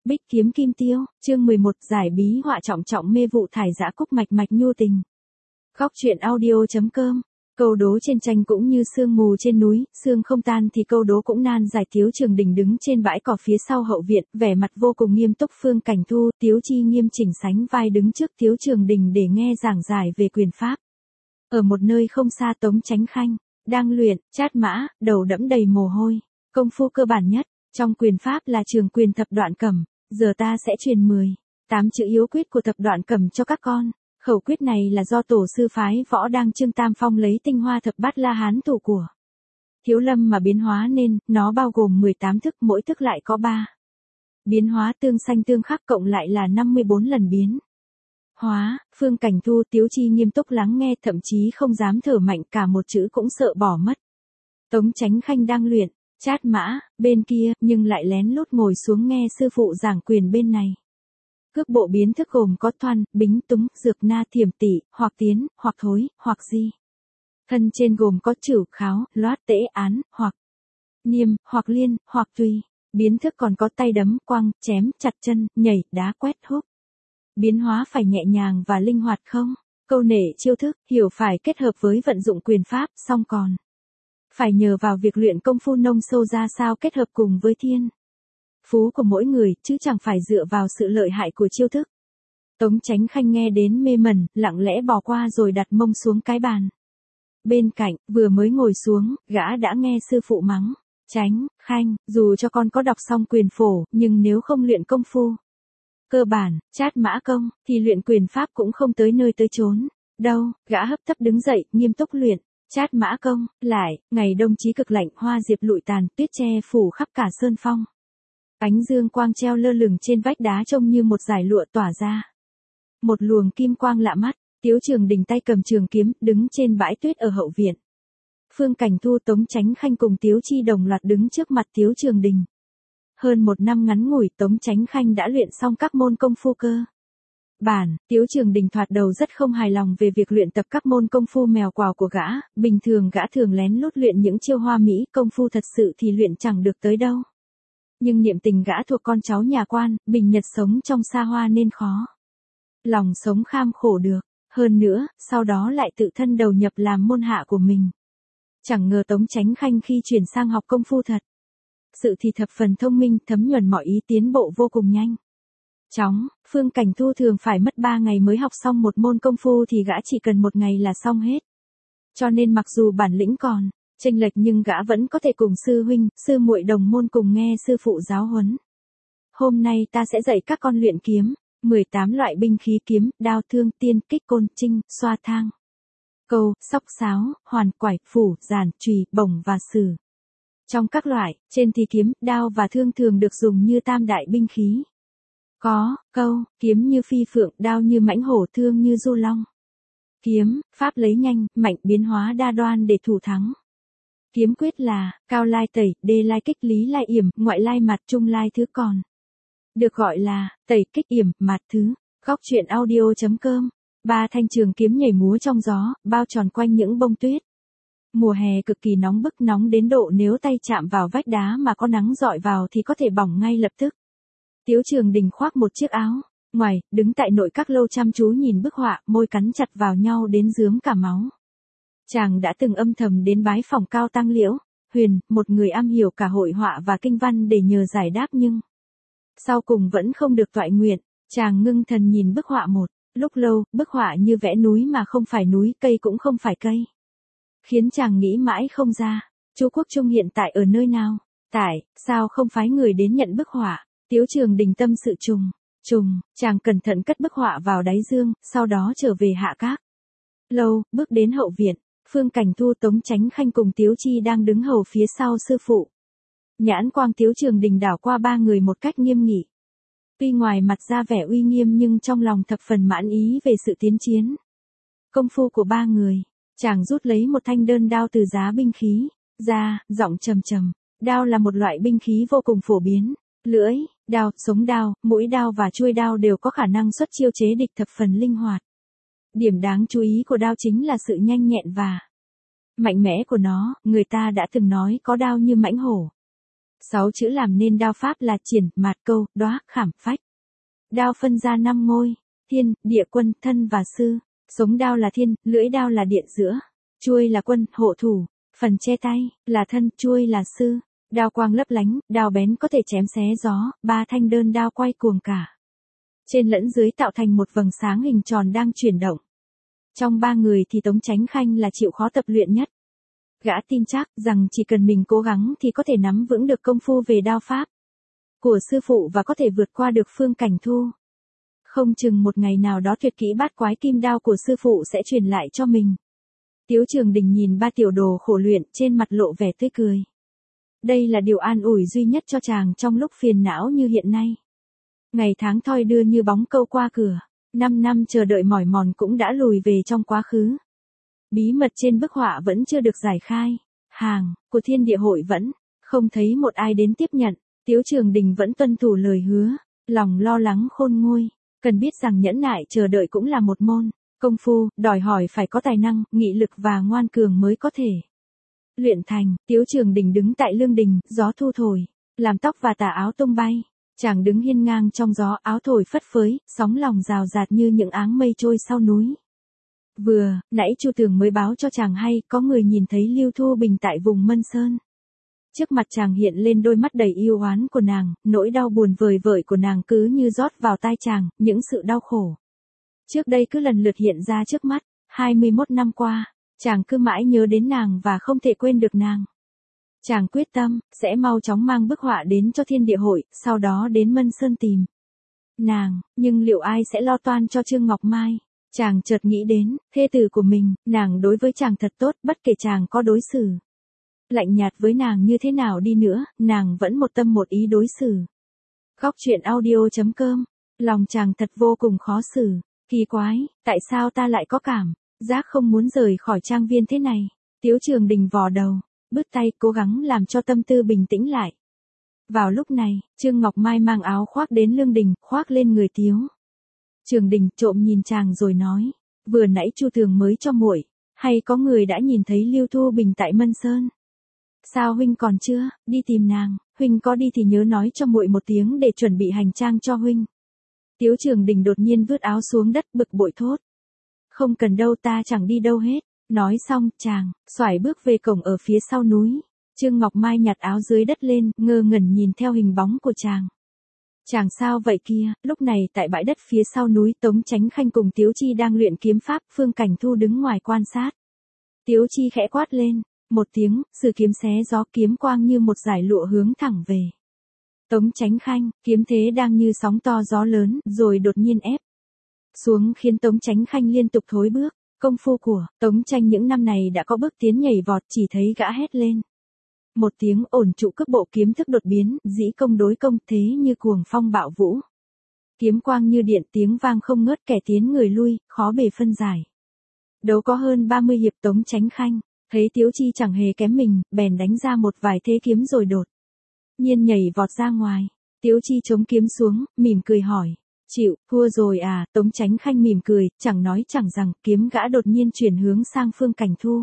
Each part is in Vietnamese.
Bích kiếm kim tiêu, chương 11, giải bí họa trọng trọng mê vụ thải dã cúc mạch mạch nhu tình. Góc truyện audio.com. Câu đố trên tranh cũng như sương mù trên núi, sương không tan thì câu đố cũng nan giải. Tiếu Trường Đình đứng trên bãi cỏ phía sau hậu viện, vẻ mặt vô cùng nghiêm túc. Phương Cảnh Thu, Tiếu Chi nghiêm chỉnh sánh vai đứng trước Tiếu Trường Đình để nghe giảng giải về quyền pháp. Ở một nơi không xa, Tống Chánh Khanh đang luyện chát mã, đầu đẫm đầy mồ hôi. Công phu cơ bản nhất trong quyền pháp là trường quyền thập đoạn cẩm, giờ ta sẽ truyền 8 chữ yếu quyết của thập đoạn cẩm cho các con. Khẩu quyết này là do tổ sư phái Võ Đăng Trương Tam Phong lấy tinh hoa thập bát La Hán thủ của Thiếu Lâm mà biến hóa nên, nó bao gồm 18 thức, mỗi thức lại có 3 biến hóa tương xanh tương khắc, cộng lại là 54 lần biến hóa. Phương Cảnh Thu, Tiếu Chi nghiêm túc lắng nghe, thậm chí không dám thở mạnh, cả một chữ cũng sợ bỏ mất. Tống Chánh Khanh đang luyện chát mã bên kia, nhưng lại lén lút ngồi xuống nghe sư phụ giảng quyền bên này. Cước bộ biến thức gồm có thoăn, bính, túng, dược, na, thiểm tỉ, hoặc tiến, hoặc thối, hoặc di. Thân trên gồm có chửu, kháo, loát, tễ, án, hoặc niêm, hoặc liên, hoặc tùy. Biến thức còn có tay đấm, quăng, chém, chặt chân, nhảy, đá, quét, húc. Biến hóa phải nhẹ nhàng và linh hoạt không câu nệ chiêu thức, hiểu phải kết hợp với vận dụng quyền pháp, song còn phải nhờ vào việc luyện công phu nông sâu ra sao kết hợp cùng với thiên phú của mỗi người, chứ chẳng phải dựa vào sự lợi hại của chiêu thức. Tống Chánh Khanh nghe đến mê mẩn, lặng lẽ bỏ qua rồi đặt mông xuống cái bàn bên cạnh. Vừa mới ngồi xuống, gã đã nghe sư phụ mắng: Chánh Khanh, dù cho con có đọc xong quyền phổ, nhưng nếu không luyện công phu cơ bản, chát mã công, thì luyện quyền pháp cũng không tới nơi tới chốn đâu. Gã hấp tấp đứng dậy, nghiêm túc luyện chát mã công. Lại, ngày đông chí cực lạnh, hoa diệp lụi tàn, tuyết che phủ khắp cả sơn phong. Ánh dương quang treo lơ lửng trên vách đá trông như một dải lụa tỏa ra một luồng kim quang lạ mắt. Tiếu Trường Đình tay cầm trường kiếm, đứng trên bãi tuyết ở hậu viện. Phương Cảnh Thu, Tống Chánh Khanh cùng Tiếu Chi đồng loạt đứng trước mặt Tiếu Trường Đình. Hơn một năm ngắn ngủi, Tống Chánh Khanh đã luyện xong các môn công phu cơ bản. Tiếu Trường Đình thoạt đầu rất không hài lòng về việc luyện tập các môn công phu mèo quào của gã. Bình thường gã thường lén lút luyện những chiêu hoa mỹ, công phu thật sự thì luyện chẳng được tới đâu. Nhưng niệm tình gã thuộc con cháu nhà quan, bình nhật sống trong xa hoa nên khó lòng sống kham khổ được. Hơn nữa, sau đó lại tự thân đầu nhập làm môn hạ của mình. Chẳng ngờ Tống Chánh Khanh khi chuyển sang học công phu thật sự thì thập phần thông minh, thấm nhuần mọi ý, tiến bộ vô cùng nhanh chóng. Phương Cảnh Thu thường phải mất 3 ngày mới học xong một môn công phu thì gã chỉ cần 1 ngày là xong hết. Cho nên mặc dù bản lĩnh còn chênh lệch nhưng gã vẫn có thể cùng sư huynh, sư muội đồng môn cùng nghe sư phụ giáo huấn. Hôm nay ta sẽ dạy các con luyện kiếm, 18 loại binh khí: kiếm, đao, thương, tiên, kích, côn, trinh, xoa, thang, câu, sóc, sáo, hoàn, quải, phủ, giàn, chùy, bổng và sử. Trong các loại trên thì kiếm, đao và thương thường được dùng như tam đại binh khí. Có câu, kiếm như phi phượng, đao như mãnh hổ, thương như du long. Kiếm, pháp lấy nhanh, mạnh, biến hóa đa đoan để thủ thắng. Kiếm quyết là cao lai tẩy, đê lai kích, lý lai yểm, ngoại lai mạt, trung lai thứ, còn được gọi là tẩy, kích, yểm, mạt thứ. Góc truyện audio.com. 3 thanh trường kiếm nhảy múa trong gió, bao tròn quanh những bông tuyết. Mùa hè cực kỳ nóng bức, nóng đến độ nếu tay chạm vào vách đá mà có nắng rọi vào thì có thể bỏng ngay lập tức. Tiếu Trường Đình khoác một chiếc áo ngoài, đứng tại nội các lâu chăm chú nhìn bức họa, môi cắn chặt vào nhau đến rướm cả máu. Chàng đã từng âm thầm đến bái phòng Cao Tăng Liễu Huyền, một người am hiểu cả hội họa và kinh văn, để nhờ giải đáp, nhưng sau cùng vẫn không được toại nguyện. Chàng ngưng thần nhìn bức họa một lúc lâu, bức họa như vẽ núi mà không phải núi, cây cũng không phải cây, khiến chàng nghĩ mãi không ra. Chu Quốc Trung hiện tại ở nơi nào? Tại sao không phái người đến nhận bức họa? Tiếu Trường Đình tâm sự chàng cẩn thận cất bức họa vào đáy dương, sau đó trở về hạ các lâu, bước đến hậu viện. Phương Cảnh Thu, Tống Chánh Khanh cùng Tiếu Chi đang đứng hầu phía sau sư phụ. Nhãn quang Tiếu Trường Đình đảo qua 3 người một cách nghiêm nghị. Tuy ngoài mặt ra vẻ uy nghiêm nhưng trong lòng thập phần mãn ý về sự tiến chiến công phu của 3 người. Chàng rút lấy một thanh đơn đao từ giá binh khí ra, giọng trầm trầm. Đao là một loại binh khí vô cùng phổ biến. Lưỡi đao, sống đao, mũi đao và chuôi đao đều có khả năng xuất chiêu chế địch thập phần linh hoạt. Điểm đáng chú ý của đao chính là sự nhanh nhẹn và mạnh mẽ của nó. Người ta đã từng nói có đao như mãnh hổ, 6 chữ làm nên đao pháp là triển, mạt, câu, đóa, khảm, phách. Đao phân ra 5 ngôi, thiên, địa, quân, thân và sư. Sống đao là thiên, lưỡi đao là điện giữa. Chuôi là quân, hộ thủ. Phần che tay, là thân, chuôi là sư. Đao quang lấp lánh, đao bén có thể chém xé gió, 3 thanh đơn đao quay cuồng cả. Trên lẫn dưới tạo thành một vầng sáng hình tròn đang chuyển động. Trong 3 người thì Tống Chánh Khanh là chịu khó tập luyện nhất. Gã tin chắc rằng chỉ cần mình cố gắng thì có thể nắm vững được công phu về đao pháp của sư phụ và có thể vượt qua được Phương Cảnh Thu. Không chừng một ngày nào đó tuyệt kỹ bát quái kim đao của sư phụ sẽ truyền lại cho mình. Tiếu Trường Đình nhìn ba tiểu đồ khổ luyện, trên mặt lộ vẻ tươi cười. Đây là điều an ủi duy nhất cho chàng trong lúc phiền não như hiện nay. Ngày tháng thoi đưa như bóng câu qua cửa, 5 năm chờ đợi mỏi mòn cũng đã lùi về trong quá khứ. Bí mật trên bức họa vẫn chưa được giải khai, hàng của Thiên Địa Hội vẫn không thấy một ai đến tiếp nhận. Tiếu Trường Đình vẫn tuân thủ lời hứa, lòng lo lắng khôn nguôi, cần biết rằng nhẫn nại chờ đợi cũng là một môn công phu, đòi hỏi phải có tài năng, nghị lực và ngoan cường mới có thể luyện thành. Tiếu Trường Đình đứng tại lương đình, gió thu thổi, làm tóc và tà áo tung bay. Chàng đứng hiên ngang trong gió, áo thổi phất phới, sóng lòng rào rạt như những áng mây trôi sau núi. Vừa nãy Chu Tường mới báo cho chàng hay có người nhìn thấy Lưu Thu Bình tại vùng Mân Sơn. Trước mặt chàng hiện lên đôi mắt đầy yêu oán của nàng, nỗi đau buồn vời vợi của nàng cứ như rót vào tai chàng, những sự đau khổ trước đây cứ lần lượt hiện ra trước mắt. 21 năm qua, chàng cứ mãi nhớ đến nàng và không thể quên được nàng. Chàng quyết tâm, sẽ mau chóng mang bức họa đến cho Thiên Địa Hội, sau đó đến Mân Sơn tìm nàng, nhưng liệu ai sẽ lo toan cho Trương Ngọc Mai? Chàng chợt nghĩ đến, thê tử của mình, nàng đối với chàng thật tốt, bất kể chàng có đối xử lạnh nhạt với nàng như thế nào đi nữa, nàng vẫn một tâm một ý đối xử. Góc truyện audio.com, lòng chàng thật vô cùng khó xử, kỳ quái, tại sao ta lại có cảm giác không muốn rời khỏi trang viên thế này? Tiếu Trường Đình vò đầu, bứt tay cố gắng làm cho tâm tư bình tĩnh lại. Vào lúc này, Trương Ngọc Mai mang áo khoác đến lương đình, khoác lên người Tiếu Trường Đình, trộm nhìn chàng rồi nói, vừa nãy Chu Tường mới cho muội, hay có người đã nhìn thấy Lưu Thu Bình tại Mân Sơn? Sao huynh còn chưa đi tìm nàng? Huynh có đi thì nhớ nói cho muội một tiếng để chuẩn bị hành trang cho huynh. Tiếu Trường Đình đột nhiên vứt áo xuống đất, bực bội thốt. Không cần đâu, ta chẳng đi đâu hết. Nói xong, chàng xoải bước về cổng ở phía sau núi. Trương Ngọc Mai nhặt áo dưới đất lên, ngơ ngẩn nhìn theo hình bóng của chàng. Chàng sao vậy kia? Lúc này tại bãi đất phía sau núi, Tống Chánh Khanh cùng Tiếu Chi đang luyện kiếm pháp, Phương Cảnh Thu đứng ngoài quan sát. Tiếu Chi khẽ quát lên một tiếng, sử kiếm xé gió, kiếm quang như một dải lụa hướng thẳng về Tống Chánh Khanh. Kiếm thế đang như sóng to gió lớn, rồi đột nhiên ép xuống khiến Tống Chánh Khanh liên tục thối bước. Công phu của Tống Tranh những năm này đã có bước tiến nhảy vọt, chỉ thấy gã hét lên một tiếng, ổn trụ cước bộ, kiếm thức đột biến, dĩ công đối công, thế như cuồng phong bạo vũ. Kiếm quang như điện, tiếng vang không ngớt, kẻ tiến người lui, khó bề phân giải. Đấu có hơn 30 hiệp, Tống Chánh Khanh thấy Tiếu Chi chẳng hề kém mình, bèn đánh ra một vài thế kiếm rồi đột nhiên nhảy vọt ra ngoài. Tiếu Chi chống kiếm xuống, mỉm cười hỏi, chịu, thua rồi à? Tống Chánh Khanh mỉm cười, chẳng nói chẳng rằng, kiếm gã đột nhiên chuyển hướng sang Phương Cảnh Thu.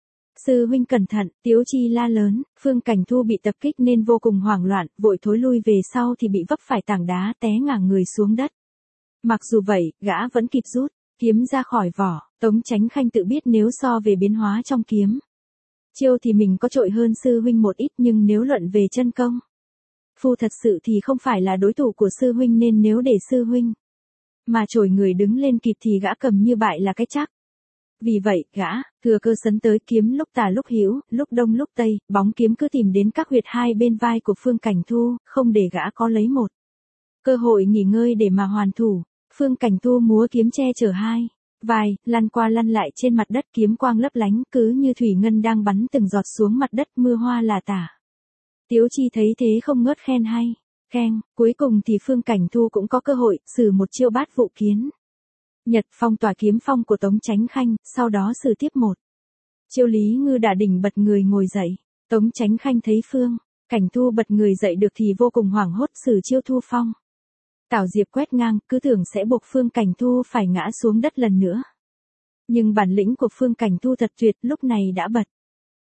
Sư huynh cẩn thận, Tiếu Chi la lớn. Phương Cảnh Thu bị tập kích nên vô cùng hoảng loạn, vội thối lui về sau thì bị vấp phải tảng đá, té ngả người xuống đất. Mặc dù vậy, gã vẫn kịp rút kiếm ra khỏi vỏ. Tống Chánh Khanh tự biết nếu so về biến hóa trong kiếm chiêu thì mình có trội hơn sư huynh một ít, nhưng nếu luận về chân công phu thật sự thì không phải là đối thủ của sư huynh, nên nếu để sư huynh mà trổi người đứng lên kịp thì gã cầm như bại là cái chắc. Vì vậy, gã thừa cơ sấn tới, kiếm lúc tà lúc hữu, lúc đông lúc tây, bóng kiếm cứ tìm đến các huyệt hai bên vai của Phương Cảnh Thu, không để gã có lấy một cơ hội nghỉ ngơi để mà hoàn thủ. Phương Cảnh Thu múa kiếm che chở hai vai, lăn qua lăn lại trên mặt đất, kiếm quang lấp lánh, cứ như thủy ngân đang bắn từng giọt xuống mặt đất, mưa hoa là tả. Tiếu Chi thấy thế không ngớt khen hay. Khen, cuối cùng thì Phương Cảnh Thu cũng có cơ hội sử một chiêu bát vụ kiến Nhật phong tỏa kiếm phong của Tống Chánh Khanh, sau đó sử tiếp một chiêu Lý Ngư Đả Đỉnh bật người ngồi dậy. Tống Chánh Khanh thấy Phương Cảnh Thu bật người dậy được thì vô cùng hoảng hốt, sử chiêu Thu Phong Tảo Diệp quét ngang, cứ tưởng sẽ buộc Phương Cảnh Thu phải ngã xuống đất lần nữa. Nhưng bản lĩnh của Phương Cảnh Thu thật tuyệt, lúc này đã bật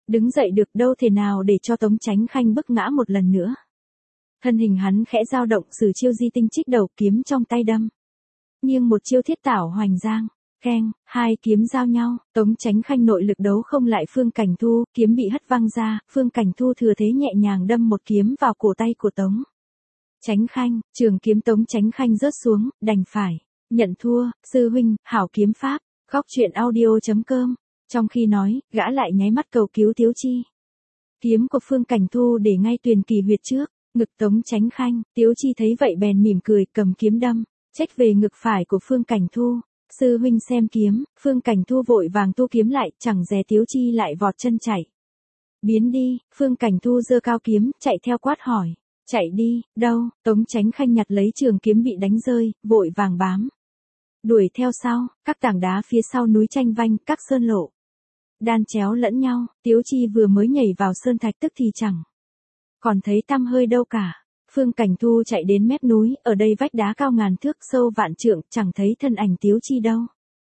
Đứng dậy được đâu thể nào để cho Tống Chánh Khanh bức ngã một lần nữa. Thân hình hắn khẽ dao động sử chiêu di tinh trích đầu kiếm trong tay đâm. Nghiêng một chiêu thiết tảo hoành giang, keng, hai kiếm giao nhau, Tống Chánh Khanh nội lực đấu không lại Phương Cảnh Thu, kiếm bị hất văng ra, Phương Cảnh Thu thừa thế nhẹ nhàng đâm một kiếm vào cổ tay của Tống Chánh Khanh, trường kiếm Tống Chánh Khanh rớt xuống, đành phải nhận thua, sư huynh, hảo kiếm pháp. Khóc chuyện audio.com. Trong khi nói, gã lại nháy mắt cầu cứu Tiếu Chi. Kiếm của Phương Cảnh Thu để ngay tuyền kỳ huyệt trước, ngực Tống Chánh Khanh, Tiếu Chi thấy vậy bèn mỉm cười cầm kiếm đâm, trách về ngực phải của Phương Cảnh Thu. Sư huynh xem kiếm, Phương Cảnh Thu vội vàng tu kiếm lại, chẳng dè Tiếu Chi lại vọt chân chạy. Biến đi, Phương Cảnh Thu giơ cao kiếm, chạy theo quát hỏi. Chạy đi, đâu, Tống Chánh Khanh nhặt lấy trường kiếm bị đánh rơi, vội vàng bám. Đuổi theo sau, các tảng đá phía sau núi tranh vanh, các sơn lộ. Đan chéo lẫn nhau, Tiếu Chi vừa mới nhảy vào sơn thạch tức thì chẳng còn thấy tăm hơi đâu cả. Phương Cảnh Thu chạy đến mép núi, ở đây vách đá cao ngàn thước sâu vạn trượng, chẳng thấy thân ảnh Tiếu Chi đâu.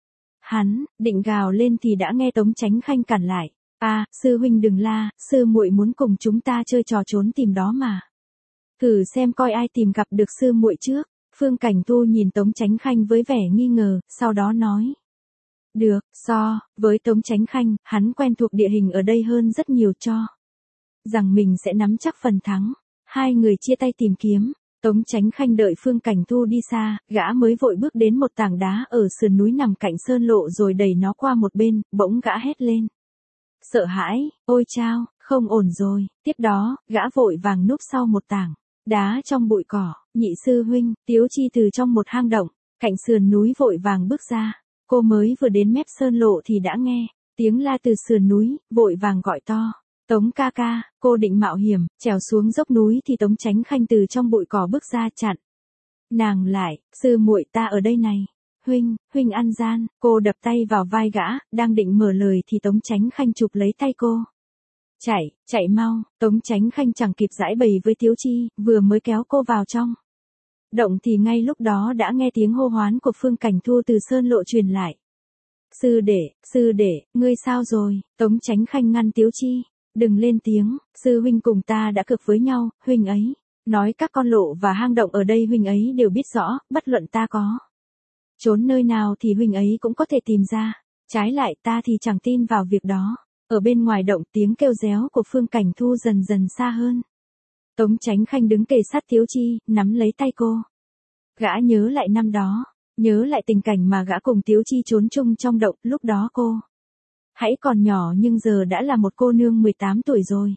Hắn định gào lên thì đã nghe Tống Chánh Khanh cản lại. Sư huynh đừng la, sư muội muốn cùng chúng ta chơi trò trốn tìm đó mà. Thử xem coi ai tìm gặp được sư muội trước. Phương Cảnh Thu nhìn Tống Chánh Khanh với vẻ nghi ngờ, sau đó nói. Được, với Tống Chánh Khanh, hắn quen thuộc địa hình ở đây hơn rất nhiều cho rằng mình sẽ nắm chắc phần thắng. Hai người chia tay tìm kiếm. Tống Chánh Khanh đợi Phương Cảnh Thu đi xa, gã mới vội bước đến một tảng đá ở sườn núi nằm cạnh sơn lộ rồi đẩy nó qua một bên, bỗng gã hét lên. Sợ hãi, ôi chao, không ổn rồi. Tiếp đó, gã vội vàng núp sau một tảng đá trong bụi cỏ. Nhị sư huynh, Tiếu Chi từ trong một hang động cạnh sườn núi vội vàng bước ra. Cô mới vừa đến mép sơn lộ thì đã nghe tiếng la từ sườn núi, vội vàng gọi to. Tống ca ca, cô định mạo hiểm, trèo xuống dốc núi thì Tống Chánh Khanh từ trong bụi cỏ bước ra chặn nàng lại. Sư muội ta ở đây này. Huynh ăn gian. Cô đập tay vào vai gã, đang định mở lời thì Tống Chánh Khanh chụp lấy tay cô. Chạy mau. Tống Chánh Khanh chẳng kịp giãi bày với Tiếu Chi, vừa mới kéo cô vào trong động thì ngay lúc đó đã nghe tiếng hô hoán của Phương Cảnh Thu từ sơn lộ truyền lại. Sư đệ, ngươi sao rồi? Tống Chánh Khanh ngăn Tiếu Chi. Đừng lên tiếng, sư huynh cùng ta đã cược với nhau, huynh ấy nói các con lộ và hang động ở đây huynh ấy đều biết rõ, bất luận ta có trốn nơi nào thì huynh ấy cũng có thể tìm ra. Trái lại ta thì chẳng tin vào việc đó. Ở bên ngoài động tiếng kêu réo của Phương Cảnh Thu dần dần xa hơn. Tống Chánh Khanh đứng kề sát Tiếu Chi, nắm lấy tay cô. Gã nhớ lại năm đó, nhớ lại tình cảnh mà gã cùng Tiếu Chi trốn chung trong động, lúc đó cô hãy còn nhỏ nhưng giờ đã là một cô nương 18 tuổi rồi.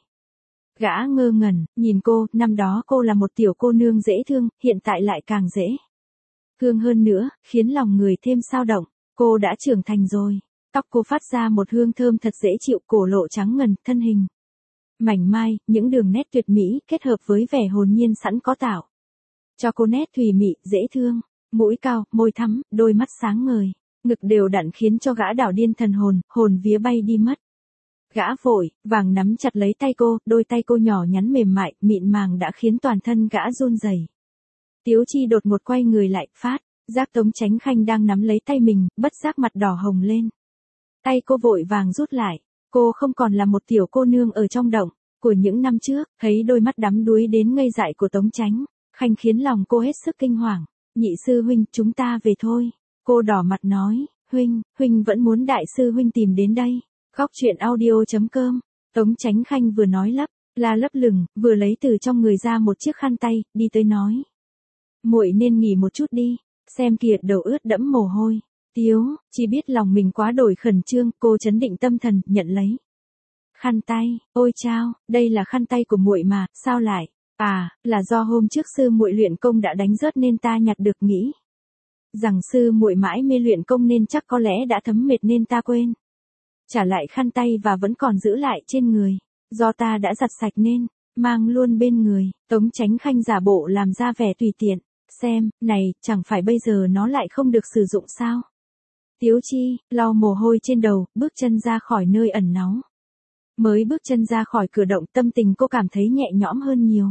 Gã ngơ ngẩn, nhìn cô, năm đó cô là một tiểu cô nương dễ thương, hiện tại lại càng dễ thương hơn nữa, khiến lòng người thêm xao động. Cô đã trưởng thành rồi. Tóc cô phát ra một hương thơm thật dễ chịu, cổ lộ trắng ngần, thân hình mảnh mai, những đường nét tuyệt mỹ kết hợp với vẻ hồn nhiên sẵn có tạo cho cô nét thùy mị, dễ thương. Mũi cao, môi thắm, đôi mắt sáng ngời, ngực đều đặn khiến cho gã đảo điên thần hồn, hồn vía bay đi mất. Gã vội vàng nắm chặt lấy tay cô, đôi tay cô nhỏ nhắn mềm mại, mịn màng đã khiến toàn thân gã run rẩy. Tiếu Chi đột ngột quay người lại, phát giác Tống Chánh Khanh đang nắm lấy tay mình, bất giác mặt đỏ hồng lên. Tay cô vội vàng rút lại. Cô không còn là một tiểu cô nương ở trong động của những năm trước. Thấy đôi mắt đắm đuối đến ngây dại của Tống Chánh Khanh khiến lòng cô hết sức kinh hoàng. Nhị sư huynh, chúng ta về thôi. Cô đỏ mặt nói. Huynh vẫn muốn đại sư huynh tìm đến đây. Khóc chuyện audio.com. Tống Chánh Khanh vừa nói lấp lửng, vừa lấy từ trong người ra một chiếc khăn tay, đi tới nói. Muội nên nghỉ một chút đi, xem kìa, đầu ướt đẫm mồ hôi. Tiếu Chi biết lòng mình quá đổi khẩn trương, cô trấn định tâm thần, nhận lấy khăn tay. Ôi chao, đây là khăn tay của muội mà, sao lại? Là do hôm trước sư muội luyện công đã đánh rớt nên ta nhặt được, nghĩ rằng sư muội mãi mê luyện công nên chắc có lẽ đã thấm mệt nên ta quên trả lại khăn tay và vẫn còn giữ lại trên người. Do ta đã giặt sạch nên mang luôn bên người. Tống Chánh Khanh giả bộ làm ra vẻ tùy tiện. Xem, này, chẳng phải bây giờ nó lại không được sử dụng sao? Tiếu Chi lau mồ hôi trên đầu, bước chân ra khỏi nơi ẩn náu. Mới bước chân ra khỏi cửa động, tâm tình cô cảm thấy nhẹ nhõm hơn nhiều.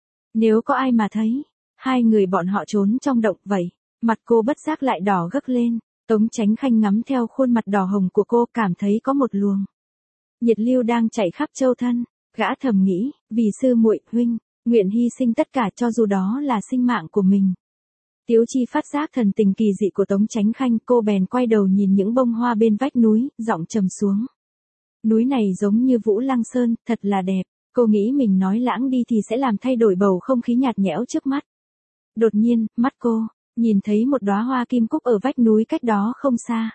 Nếu có ai mà thấy hai người bọn họ trốn trong động vậy, mặt cô bất giác lại đỏ gấc lên. Tống Chánh Khanh ngắm theo khuôn mặt đỏ hồng của cô, cảm thấy có một luồng nhiệt lưu đang chạy khắp châu thân, gã thầm nghĩ, vì sư muội, huynh, nguyện hy sinh tất cả cho dù đó là sinh mạng của mình. Tiếu Chi phát giác thần tình kỳ dị của Tống Chánh Khanh, cô bèn quay đầu nhìn những bông hoa bên vách núi, giọng trầm xuống. Núi này giống như Vũ Lăng Sơn, thật là đẹp, cô nghĩ mình nói lãng đi thì sẽ làm thay đổi bầu không khí nhạt nhẽo trước mắt. Đột nhiên, mắt cô, nhìn thấy một đóa hoa kim cúc ở vách núi cách đó không xa.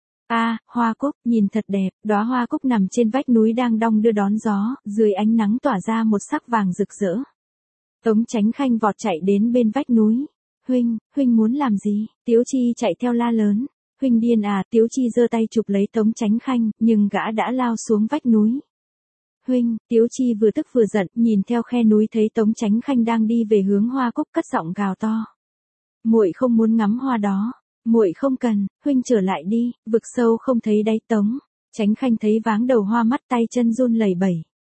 Hoa cúc, nhìn thật đẹp, đóa hoa cúc nằm trên vách núi đang đong đưa đón gió, dưới ánh nắng tỏa ra một sắc vàng rực rỡ. Tống Chánh Khanh vọt chạy đến bên vách núi. Huynh muốn làm gì? Tiếu Chi chạy theo la lớn. Huynh điên à? Tiếu Chi giơ tay chụp lấy Tống Chánh Khanh, nhưng gã đã lao xuống vách núi. Huynh, Tiếu Chi vừa tức vừa giận, nhìn theo khe núi thấy Tống Chánh Khanh đang đi về hướng hoa cúc, cất giọng gào to. Muội không muốn ngắm hoa đó. Muội không cần, huynh trở lại đi, vực sâu không thấy đáy. Tống Chánh Khanh thấy váng đầu hoa, mắt tay chân run lẩy bẩy.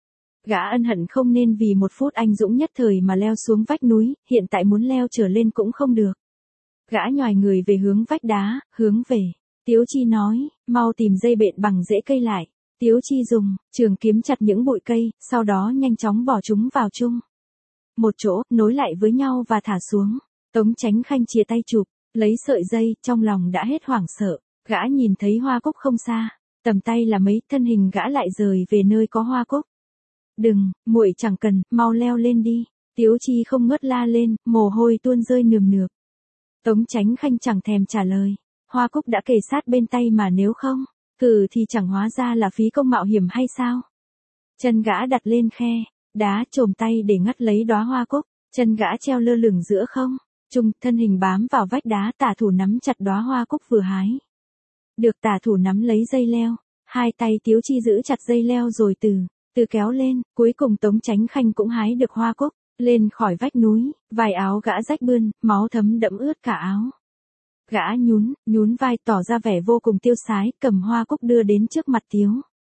Gã ân hận không nên vì một phút anh dũng nhất thời mà leo xuống vách núi, hiện tại muốn leo trở lên cũng không được. Gã nhoài người về hướng vách đá, hướng về. Tiếu Chi nói, mau tìm dây bện bằng rễ cây lại. Tiếu Chi dùng trường kiếm chặt những bụi cây, sau đó nhanh chóng bỏ chúng vào chung một chỗ, nối lại với nhau và thả xuống. Tống Chánh Khanh chìa tay chụp, lấy sợi dây, trong lòng đã hết hoảng sợ. Gã nhìn thấy hoa cúc không xa, tầm tay là mấy, thân hình gã lại rời về nơi có hoa cúc. Đừng, muội chẳng cần, mau leo lên đi. Tiếu Chi không ngớt la lên, mồ hôi tuôn rơi nườm nượp. Tống Chánh Khanh chẳng thèm trả lời. Hoa cúc đã kề sát bên tay mà nếu không, thì chẳng hóa ra là phí công mạo hiểm hay sao? Chân gã đặt lên khe đá, chồm tay để ngắt lấy đóa hoa cúc, chân gã treo lơ lửng giữa không trung, thân hình bám vào vách đá, tả thủ nắm chặt đóa hoa cúc vừa hái. Được tả thủ nắm lấy dây leo, hai tay Tiếu Chi giữ chặt dây leo rồi từ kéo lên, cuối cùng Tống Chánh Khanh cũng hái được hoa cúc, lên khỏi vách núi, vài áo gã rách bươn, máu thấm đẫm ướt cả áo. Gã nhún vai tỏ ra vẻ vô cùng tiêu sái, cầm hoa cúc đưa đến trước mặt Tiếu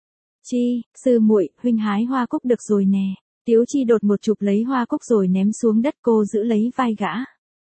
Chi, sư muội, huynh hái hoa cúc được rồi nè. Tiếu Chi đột một chụp lấy hoa cúc rồi ném xuống đất, cô giữ lấy vai gã.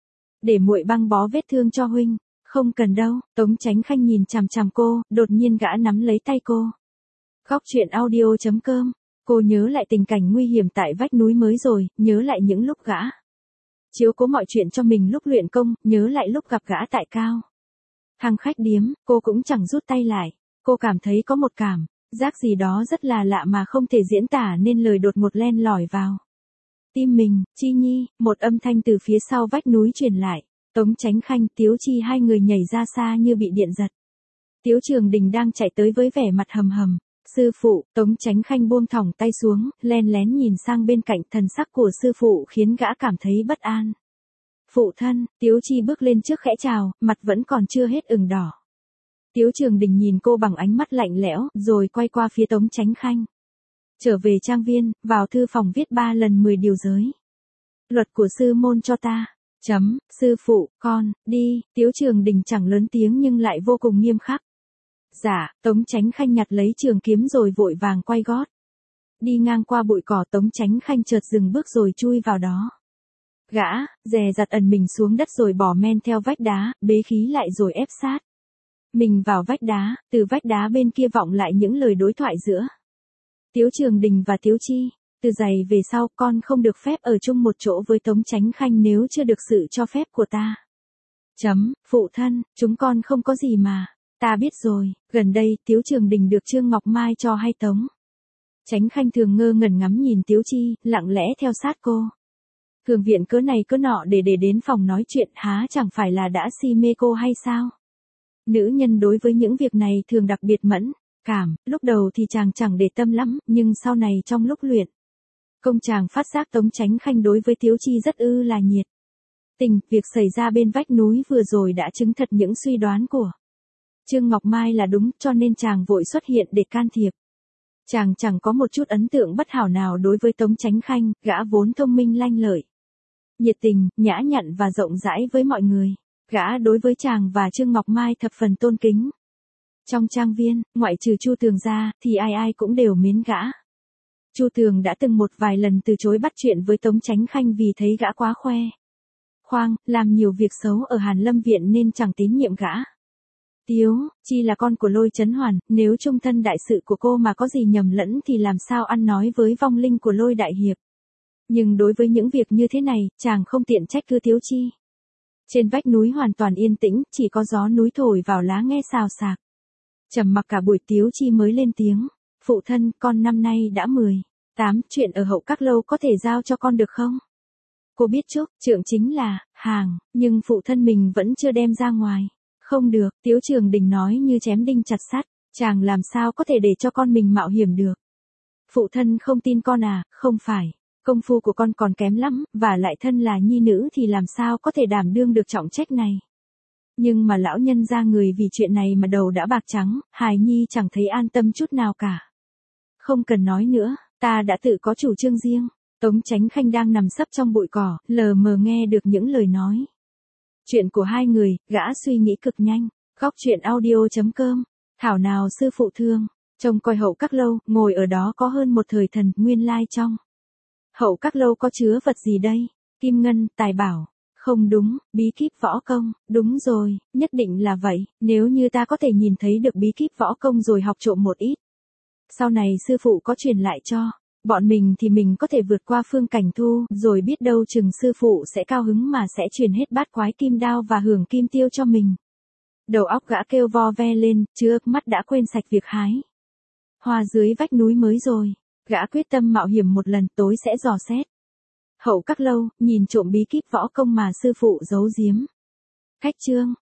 Để muội băng bó vết thương cho huynh. Không cần đâu. Tống Chánh Khanh nhìn chằm chằm cô, đột nhiên gã nắm lấy tay cô. Góc truyện audio.com. Cô nhớ lại tình cảnh nguy hiểm tại vách núi mới rồi, nhớ lại những lúc gã chiếu cố mọi chuyện cho mình lúc luyện công, nhớ lại lúc gặp gã tại Cao Hằng khách điếm, cô cũng chẳng rút tay lại. Cô cảm thấy có một cảm giác gì đó rất là lạ mà không thể diễn tả nên lời, đột ngột len lỏi vào tim mình. Chi Nhi, một âm thanh từ phía sau vách núi truyền lại. Tống Chánh Khanh, Tiếu Chi hai người nhảy ra xa như bị điện giật. Tiếu Trường Đình đang chạy tới với vẻ mặt hầm hầm. Sư phụ, Tống Chánh Khanh buông thõng tay xuống, len lén nhìn sang bên cạnh, thần sắc của sư phụ khiến gã cảm thấy bất an. Phụ thân, Tiếu Chi bước lên trước khẽ chào, mặt vẫn còn chưa hết ửng đỏ. Tiếu Trường Đình nhìn cô bằng ánh mắt lạnh lẽo, rồi quay qua phía Tống Chánh Khanh. Trở về trang viên, vào thư phòng viết 3 lần 10 điều giới luật của sư môn cho ta. Sư phụ, con, đi. Tiếu Trường Đình chẳng lớn tiếng nhưng lại vô cùng nghiêm khắc. Dạ. Tống Chánh Khanh nhặt lấy trường kiếm rồi vội vàng quay gót. Đi ngang qua bụi cỏ, Tống Chánh Khanh chợt dừng bước rồi chui vào đó. Gã dè dặt ẩn mình xuống đất rồi bỏ men theo vách đá, bế khí lại rồi ép sát mình vào vách đá. Từ vách đá bên kia vọng lại những lời đối thoại giữa Tiếu Trường Đình và Tiếu Chi. Từ giày về sau, con không được phép ở chung một chỗ với Tống Chánh Khanh nếu chưa được sự cho phép của ta. Phụ thân, chúng con không có gì mà. Ta biết rồi. Gần đây, Tiếu Trường Đình được Trương Ngọc Mai cho hay Tống Chánh Khanh thường ngơ ngẩn ngắm nhìn Tiếu Chi, lặng lẽ theo sát cô. Thường viện cớ này cớ nọ để đến phòng nói chuyện, há chẳng phải là đã si mê cô hay sao? Nữ nhân đối với những việc này thường đặc biệt mẫn cảm, lúc đầu thì chàng chẳng để tâm lắm, nhưng sau này trong lúc luyện công chàng phát giác Tống Chánh Khanh đối với Tiếu Chi rất là nhiệt tình. Việc xảy ra bên vách núi vừa rồi đã chứng thật những suy đoán của Trương Ngọc Mai là đúng, cho nên chàng vội xuất hiện để can thiệp. Chàng chẳng có một chút ấn tượng bất hảo nào đối với Tống Chánh Khanh, gã vốn thông minh lanh lợi, nhiệt tình, nhã nhặn và rộng rãi với mọi người. Gã đối với chàng và Trương Ngọc Mai thập phần tôn kính. Trong trang viên, ngoại trừ Chu Tường ra, thì ai ai cũng đều mến gã. Chu Tường đã từng một vài lần từ chối bắt chuyện với Tống Chánh Khanh vì thấy gã quá khoe khoang, làm nhiều việc xấu ở Hàn Lâm Viện nên chẳng tín nhiệm gã. Tiếu, Chi là con của Lôi Chấn Hoàn, nếu trung thân đại sự của cô mà có gì nhầm lẫn thì làm sao ăn nói với vong linh của Lôi đại hiệp. Nhưng đối với những việc như thế này, chàng không tiện trách cứ Tiếu Chi. Trên vách núi hoàn toàn yên tĩnh, chỉ có gió núi thổi vào lá nghe xào xạc. Trầm mặc cả buổi Tiếu Chi mới lên tiếng. Phụ thân, con năm nay đã 18, chuyện ở Hậu Các Lâu có thể giao cho con được không? Cô biết trước, trượng chính là hàng, nhưng phụ thân mình vẫn chưa đem ra ngoài. Không được, Tiếu Trường Đình nói như chém đinh chặt sắt, chàng làm sao có thể để cho con mình mạo hiểm được. Phụ thân không tin con à, không phải, công phu của con còn kém lắm, và lại thân là nhi nữ thì làm sao có thể đảm đương được trọng trách này. Nhưng mà lão nhân ra người vì chuyện này mà đầu đã bạc trắng, hài nhi chẳng thấy an tâm chút nào cả. Không cần nói nữa, ta đã tự có chủ trương riêng. Tống Chánh Khanh đang nằm sấp trong bụi cỏ, lờ mờ nghe được những lời nói. Chuyện của hai người, gã suy nghĩ cực nhanh. Góc chuyện audio.com. Thảo nào sư phụ thương. Trông coi Hậu Các Lâu, ngồi ở đó có hơn một thời thần, nguyên lai trong. Hậu Các Lâu có chứa vật gì đây? Kim ngân, tài bảo. Không đúng, bí kíp võ công. Đúng rồi, nhất định là vậy. Nếu như ta có thể nhìn thấy được bí kíp võ công rồi học trộm một ít. Sau này sư phụ có truyền lại cho bọn mình thì mình có thể vượt qua Phương Cảnh Thu, rồi biết đâu chừng sư phụ sẽ cao hứng mà sẽ truyền hết bát quái kim đao và hưởng kim tiêu cho mình. Đầu óc gã kêu vo ve lên, chứ ước mắt đã quên sạch việc hái hoa dưới vách núi mới rồi. Gã quyết tâm mạo hiểm một lần, tối sẽ dò xét Hậu Các Lâu, nhìn trộm bí kíp võ công mà sư phụ giấu giếm. Khách chương.